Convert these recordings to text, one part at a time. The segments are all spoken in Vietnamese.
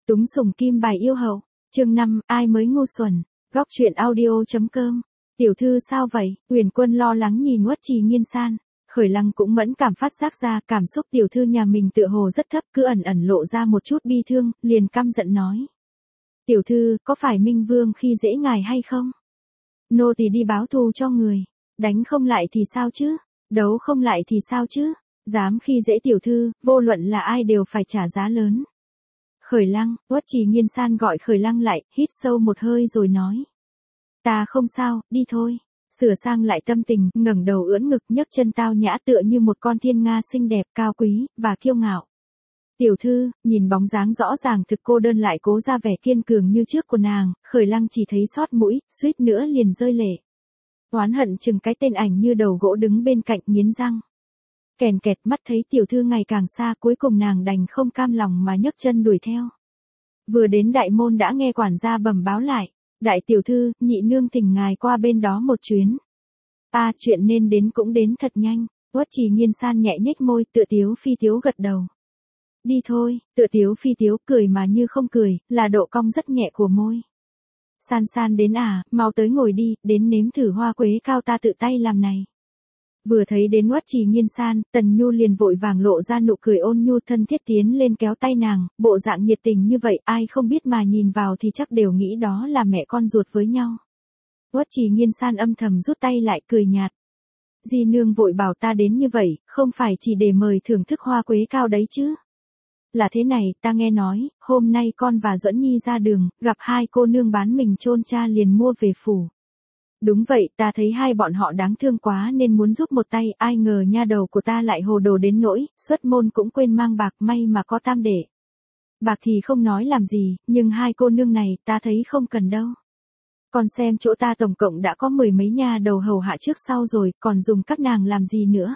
Túng sủng kim bài yêu hậu. Chương 5, ai mới ngu xuẩn. Góc truyện audio.com. Tiểu thư sao vậy? Huyền Quân lo lắng nhìn Uất Trì Nghiên San. Khởi Lăng cũng mẫn cảm phát giác ra cảm xúc tiểu thư nhà mình tựa hồ rất thấp, cứ ẩn ẩn lộ ra một chút bi thương, liền căm giận nói. Tiểu thư, có phải Minh Vương khi dễ ngài hay không? Nô tỳ đi báo thù cho người. Đánh không lại thì sao chứ? Đấu không lại thì sao chứ? Dám khi dễ tiểu thư, vô luận là ai đều phải trả giá lớn. Khởi Lăng, Uất Trì Nghiên San gọi Khởi Lăng lại, hít sâu một hơi rồi nói. Ta không sao, đi thôi. Sửa sang lại tâm tình, ngẩng đầu ưỡn ngực, nhấc chân tao nhã tựa như một con thiên nga xinh đẹp, cao quý và kiêu ngạo. Tiểu thư, nhìn bóng dáng rõ ràng thực cô đơn lại cố ra vẻ kiên cường như trước của nàng, Khởi Lăng chỉ thấy xót mũi, suýt nữa liền rơi lệ. Oán hận chừng cái tên ảnh như đầu gỗ đứng bên cạnh, nghiến răng. Kèn kẹt, mắt thấy tiểu thư ngày càng xa, cuối cùng nàng đành không cam lòng mà nhấc chân đuổi theo. Vừa đến đại môn đã nghe quản gia bẩm báo lại. Đại tiểu thư, nhị nương thỉnh ngài qua bên đó một chuyến. Chuyện nên đến cũng đến thật nhanh. Uất Trì Nghiên San nhẹ nhếch môi, tựa tiếu phi tiếu gật đầu. Đi thôi, tựa tiếu phi tiếu cười mà như không cười, là độ cong rất nhẹ của môi. San San đến mau tới ngồi đi, đến nếm thử hoa quế cao ta tự tay làm này. Vừa thấy đến Uất Trì Nghiên San, Tần Nhu liền vội vàng lộ ra nụ cười ôn nhu thân thiết tiến lên kéo tay nàng, bộ dạng nhiệt tình như vậy ai không biết mà nhìn vào thì chắc đều nghĩ đó là mẹ con ruột với nhau. Uất Trì Nghiên San âm thầm rút tay lại cười nhạt. Di nương vội bảo ta đến như vậy, không phải chỉ để mời thưởng thức hoa quế cao đấy chứ. Là thế này, ta nghe nói, hôm nay con và Duẫn Nhi ra đường, gặp hai cô nương bán mình chôn cha liền mua về phủ. Đúng vậy, ta thấy hai bọn họ đáng thương quá nên muốn giúp một tay, ai ngờ nha đầu của ta lại hồ đồ đến nỗi, xuất môn cũng quên mang bạc, may mà có tam đệ. Bạc thì không nói làm gì, nhưng hai cô nương này ta thấy không cần đâu. Còn xem chỗ ta tổng cộng đã có 10 mấy nha đầu hầu hạ trước sau rồi, còn dùng các nàng làm gì nữa.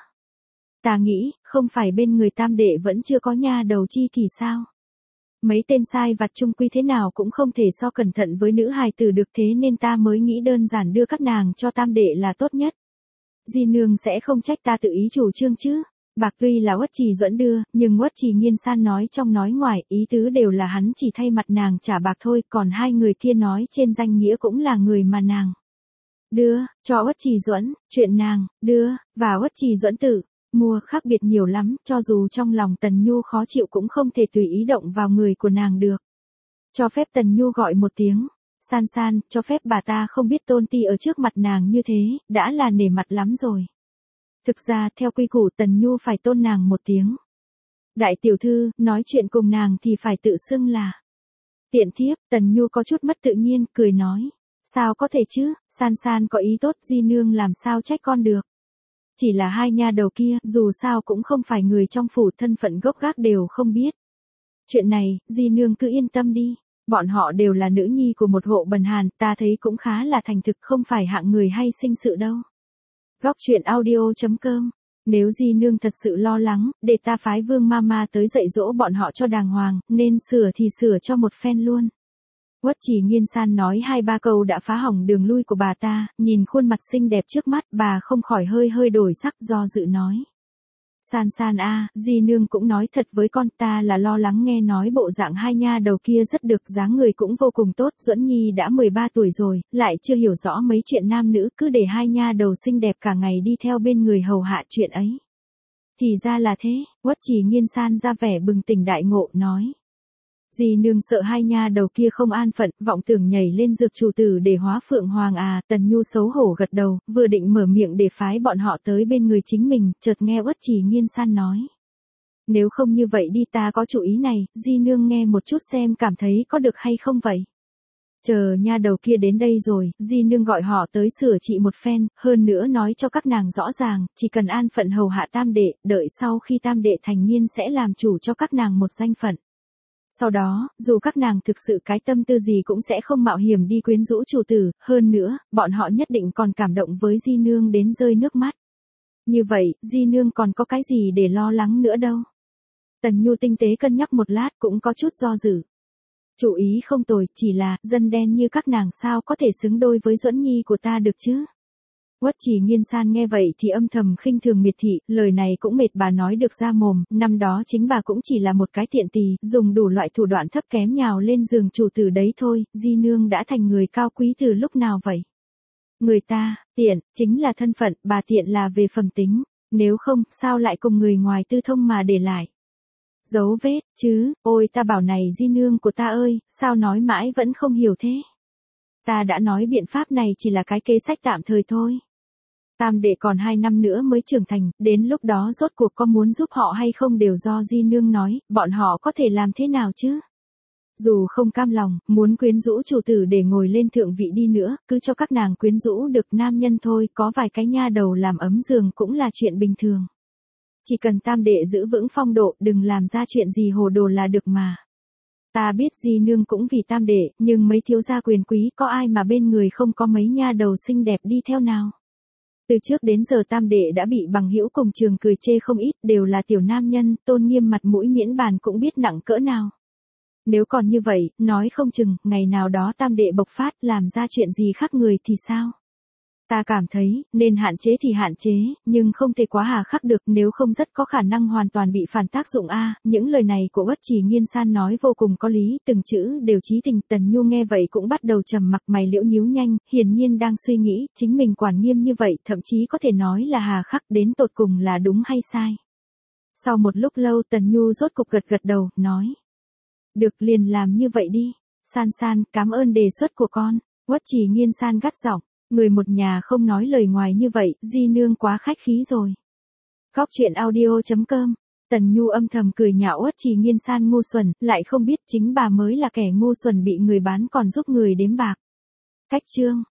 Ta nghĩ, không phải bên người tam đệ vẫn chưa có nha đầu chi kỳ sao. Mấy tên sai vặt chung quy thế nào cũng không thể so cẩn thận với nữ hài tử được, thế nên ta mới nghĩ đơn giản đưa các nàng cho tam đệ là tốt nhất. Di nương sẽ không trách ta tự ý chủ trương chứ. Bạc tuy là Uất Trì Duẫn đưa, nhưng Uất Trì Nghiên San nói trong nói ngoài, ý tứ đều là hắn chỉ thay mặt nàng trả bạc thôi, còn hai người kia nói trên danh nghĩa cũng là người mà nàng đưa, cho Uất Trì Duẫn, chuyện nàng đưa, và Uất Trì Duẫn tự mua khác biệt nhiều lắm, cho dù trong lòng Tần Nhu khó chịu cũng không thể tùy ý động vào người của nàng được. Cho phép Tần Nhu gọi một tiếng, San San, cho phép bà ta không biết tôn ti ở trước mặt nàng như thế, đã là nể mặt lắm rồi. Thực ra, theo quy củ Tần Nhu phải tôn nàng một tiếng. Đại tiểu thư, nói chuyện cùng nàng thì phải tự xưng là tiện thiếp. Tần Nhu có chút mất tự nhiên, cười nói. Sao có thể chứ, San San có ý tốt, di nương làm sao trách con được. Chỉ là hai nha đầu kia, dù sao cũng không phải người trong phủ, thân phận gốc gác đều không biết. Chuyện này, di nương cứ yên tâm đi. Bọn họ đều là nữ nhi của một hộ bần hàn, ta thấy cũng khá là thành thực, không phải hạng người hay sinh sự đâu. Góc truyện audio.com. Nếu di nương thật sự lo lắng, để ta phái Vương Mama tới dạy dỗ bọn họ cho đàng hoàng, nên sửa thì sửa cho một phen luôn. Uất Trì Nghiên San nói 2-3 câu đã phá hỏng đường lui của bà ta, nhìn khuôn mặt xinh đẹp trước mắt, bà không khỏi hơi đổi sắc, do dự nói. San San di nương cũng nói thật với con, ta là lo lắng nghe nói bộ dạng hai nha đầu kia rất được, dáng người cũng vô cùng tốt, Duẫn Nhi đã 13 tuổi rồi, lại chưa hiểu rõ mấy chuyện nam nữ, cứ để hai nha đầu xinh đẹp cả ngày đi theo bên người hầu hạ chuyện ấy. Thì ra là thế, Uất Trì Nghiên San ra vẻ bừng tỉnh đại ngộ, nói. Di nương sợ hai nha đầu kia không an phận, vọng tưởng nhảy lên dược chủ tử để hóa phượng hoàng Tần Nhu xấu hổ gật đầu, vừa định mở miệng để phái bọn họ tới bên người chính mình, chợt nghe Uất Trì Nghiên San nói. Nếu không như vậy đi, ta có chủ ý này, di nương nghe một chút xem cảm thấy có được hay không vậy. Chờ nha đầu kia đến đây rồi, di nương gọi họ tới sửa trị một phen, hơn nữa nói cho các nàng rõ ràng, chỉ cần an phận hầu hạ tam đệ, đợi sau khi tam đệ thành niên sẽ làm chủ cho các nàng một danh phận. Sau đó, dù các nàng thực sự cái tâm tư gì cũng sẽ không mạo hiểm đi quyến rũ chủ tử, hơn nữa, bọn họ nhất định còn cảm động với di nương đến rơi nước mắt. Như vậy, di nương còn có cái gì để lo lắng nữa đâu. Tần Nhu tinh tế cân nhắc một lát cũng có chút do dự. Chủ ý không tồi, chỉ là, dân đen như các nàng sao có thể xứng đôi với Duẫn Nhi của ta được chứ. Uất Trì Nghiên San nghe vậy thì âm thầm khinh thường miệt thị, lời này cũng mệt bà nói được ra mồm, năm đó chính bà cũng chỉ là một cái tiện tỳ, dùng đủ loại thủ đoạn thấp kém nhào lên giường chủ tử đấy thôi, Di Nương đã thành người cao quý từ lúc nào vậy? Người ta, tiện, chính là thân phận, bà tiện là về phẩm tính, nếu không, sao lại cùng người ngoài tư thông mà để lại? Dấu vết, chứ, ôi ta bảo này Di Nương của ta ơi, sao nói mãi vẫn không hiểu thế? Ta đã nói biện pháp này chỉ là cái kế sách tạm thời thôi. Tam đệ còn 2 năm nữa mới trưởng thành, đến lúc đó rốt cuộc có muốn giúp họ hay không đều do Di Nương nói, bọn họ có thể làm thế nào chứ? Dù không cam lòng, muốn quyến rũ chủ tử để ngồi lên thượng vị đi nữa, cứ cho các nàng quyến rũ được nam nhân thôi, có vài cái nha đầu làm ấm giường cũng là chuyện bình thường. Chỉ cần tam đệ giữ vững phong độ, đừng làm ra chuyện gì hồ đồ là được mà. Ta biết Di Nương cũng vì tam đệ, nhưng mấy thiếu gia quyền quý có ai mà bên người không có mấy nha đầu xinh đẹp đi theo nào. Từ trước đến giờ tam đệ đã bị bằng hữu cùng trường cười chê không ít, đều là tiểu nam nhân, tôn nghiêm mặt mũi miễn bàn cũng biết nặng cỡ nào. Nếu còn như vậy, nói không chừng, ngày nào đó tam đệ bộc phát, làm ra chuyện gì khác người thì sao? Ta cảm thấy, nên hạn chế thì hạn chế, nhưng không thể quá hà khắc được, nếu không rất có khả năng hoàn toàn bị phản tác dụng a. Những lời này của Uất Trì Nghiên San nói vô cùng có lý, từng chữ đều chí tình. Tần Nhu nghe vậy cũng bắt đầu trầm mặc, mày liễu nhíu nhanh, hiển nhiên đang suy nghĩ, chính mình quản nghiêm như vậy, thậm chí có thể nói là hà khắc, đến tột cùng là đúng hay sai. Sau một lúc lâu Tần Nhu rốt cục gật gật đầu, nói. Được, liền làm như vậy đi. San San, cảm ơn đề xuất của con. Uất Trì Nghiên San gắt giọng. Người một nhà không nói lời ngoài như vậy, Di Nương quá khách khí rồi. Góc truyện audio.com. Tần Nhu âm thầm cười nhạo Uất Trì Nghiên San ngu xuẩn, lại không biết chính bà mới là kẻ ngu xuẩn bị người bán còn giúp người đếm bạc. Cách chương.